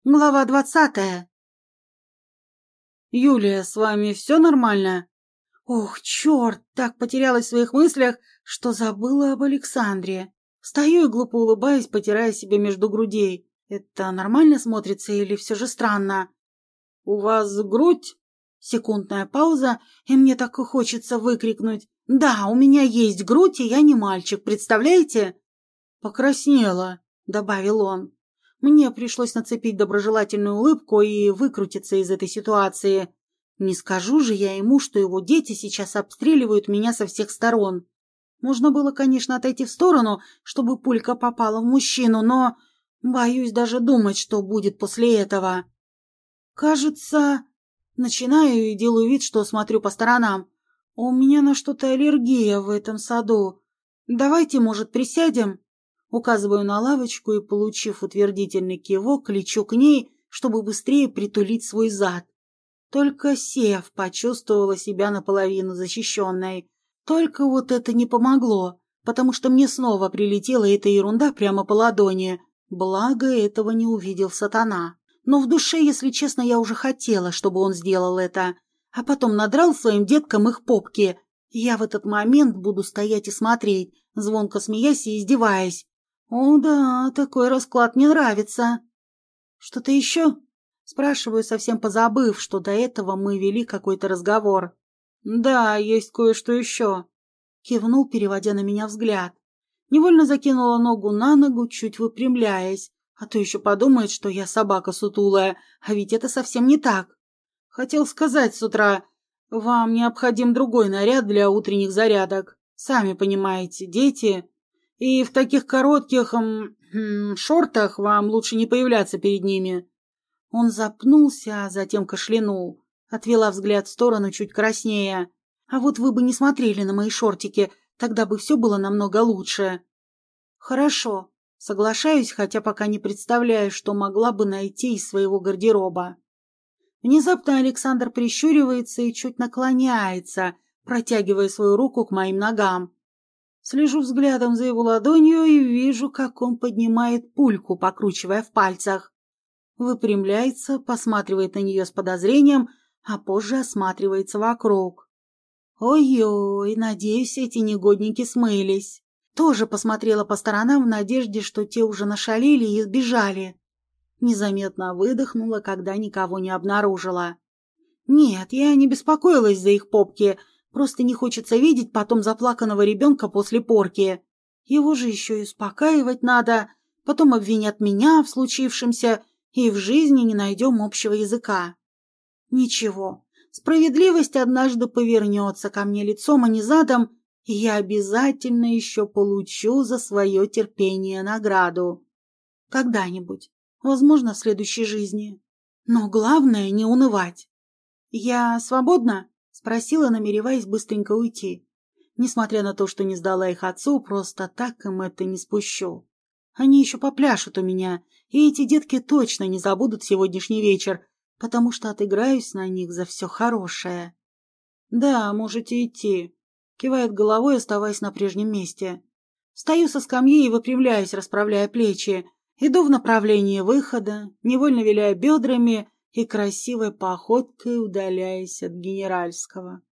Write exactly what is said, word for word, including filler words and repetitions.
Глава двадцатая. «Юлия, с вами все нормально?» Ох, черт, так потерялась в своих мыслях, что забыла об Александре. Стою и глупо улыбаюсь, потирая себе между грудей. Это нормально смотрится или все же странно? «У вас грудь?» Секундная пауза, и мне так и хочется выкрикнуть. «Да, у меня есть грудь, и я не мальчик, представляете?» «Покраснела», — добавил он. Мне пришлось нацепить доброжелательную улыбку и выкрутиться из этой ситуации. Не скажу же я ему, что его дети сейчас обстреливают меня со всех сторон. Можно было, конечно, отойти в сторону, чтобы пулька попала в мужчину, но боюсь даже думать, что будет после этого. Кажется, начинаю и делаю вид, что смотрю по сторонам. У меня на что-то аллергия в этом саду. Давайте, может, присядем? Указываю на лавочку и, получив утвердительный кивок, лечу к ней, чтобы быстрее притулить свой зад. Только сев, почувствовала себя наполовину защищенной. Только вот это не помогло, потому что мне снова прилетела эта ерунда прямо по ладони. Благо, этого не увидел сатана. Но в душе, если честно, я уже хотела, чтобы он сделал это. А потом надрал своим деткам их попки. Я в этот момент буду стоять и смотреть, звонко смеясь и издеваясь. «О да, такой расклад мне нравится». «Что-то еще?» — спрашиваю, совсем позабыв, что до этого мы вели какой-то разговор. «Да, есть кое-что еще», — кивнул, переводя на меня взгляд. Невольно закинула ногу на ногу, чуть выпрямляясь, а то еще подумает, что я собака сутулая, а ведь это совсем не так. Хотел сказать с утра, вам необходим другой наряд для утренних зарядок. Сами понимаете, дети... И в таких коротких м, м, шортах вам лучше не появляться перед ними». Он запнулся, а затем кашлянул. Отвела взгляд в сторону чуть краснее. «А вот вы бы не смотрели на мои шортики, тогда бы все было намного лучше». «Хорошо, соглашаюсь, хотя пока не представляю, что могла бы найти из своего гардероба». Внезапно Александр прищуривается и чуть наклоняется, протягивая свою руку к моим ногам. Слежу взглядом за его ладонью и вижу, как он поднимает пульку, покручивая в пальцах. Выпрямляется, посматривает на нее с подозрением, а позже осматривается вокруг. Ой-ой, надеюсь, эти негодники смылись. Тоже посмотрела по сторонам в надежде, что те уже нашалили и сбежали. Незаметно выдохнула, когда никого не обнаружила. Нет, я не беспокоилась за их попки. Просто не хочется видеть потом заплаканного ребенка после порки. Его же еще и успокаивать надо, потом обвинят меня в случившемся, и в жизни не найдем общего языка. Ничего, справедливость однажды повернется ко мне лицом, а не задом, и я обязательно еще получу за свое терпение награду. Когда-нибудь, возможно, в следующей жизни. Но главное не унывать. Я свободна? — спросила, намереваясь быстренько уйти. Несмотря на то, что не сдала их отцу, просто так им это не спущу. Они еще попляшут у меня, и эти детки точно не забудут сегодняшний вечер, потому что отыграюсь на них за все хорошее. — Да, можете идти, — кивает головой, оставаясь на прежнем месте. Встаю со скамьи и выпрямляюсь, расправляя плечи. Иду в направлении выхода, невольно виляя бедрами и красивой походкой удаляясь от генеральского.